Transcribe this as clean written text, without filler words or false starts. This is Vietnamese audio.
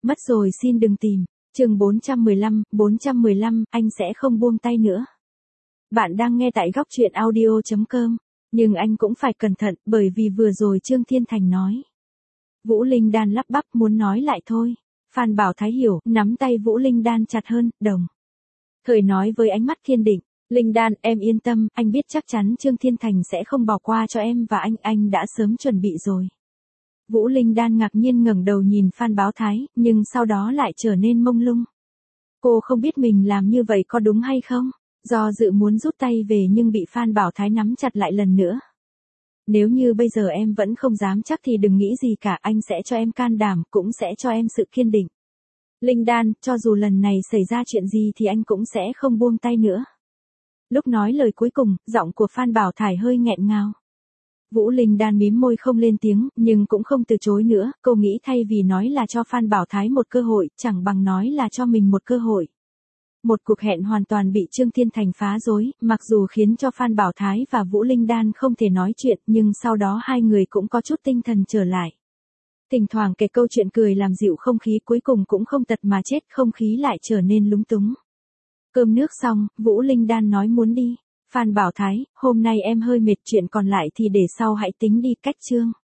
Mất rồi xin đừng tìm. Chương 415, anh sẽ không buông tay nữa. Bạn đang nghe tại góc truyện audio.com, nhưng anh cũng phải cẩn thận bởi vì vừa rồi Trương Thiên Thành nói. Vũ Linh Đan lắp bắp muốn nói lại thôi. Phan Bảo Thái hiểu, nắm tay Vũ Linh Đan chặt hơn, đồng thời nói với ánh mắt kiên định. Linh Đan, em yên tâm, anh biết chắc chắn Trương Thiên Thành sẽ không bỏ qua cho em và anh đã sớm chuẩn bị rồi. Vũ Linh Đan ngạc nhiên ngẩng đầu nhìn Phan Bảo Thái, nhưng sau đó lại trở nên mông lung. Cô không biết mình làm như vậy có đúng hay không, do dự muốn rút tay về nhưng bị Phan Bảo Thái nắm chặt lại lần nữa. Nếu như bây giờ em vẫn không dám chắc thì đừng nghĩ gì cả, anh sẽ cho em can đảm, cũng sẽ cho em sự kiên định. Linh Đan, cho dù lần này xảy ra chuyện gì thì anh cũng sẽ không buông tay nữa. Lúc nói lời cuối cùng, giọng của Phan Bảo Thái hơi nghẹn ngào. Vũ Linh Đan mím môi không lên tiếng, nhưng cũng không từ chối nữa, cô nghĩ thay vì nói là cho Phan Bảo Thái một cơ hội, chẳng bằng nói là cho mình một cơ hội. Một cuộc hẹn hoàn toàn bị Trương Thiên Thành phá rối, mặc dù khiến cho Phan Bảo Thái và Vũ Linh Đan không thể nói chuyện, nhưng sau đó hai người cũng có chút tinh thần trở lại. Thỉnh thoảng kể câu chuyện cười làm dịu không khí, cuối cùng cũng không tật mà chết, không khí lại trở nên lúng túng. Cơm nước xong, Vũ Linh Đan nói muốn đi. Phan Bảo Thái, hôm nay em hơi mệt, chuyện còn lại thì để sau hãy tính đi. Cách chương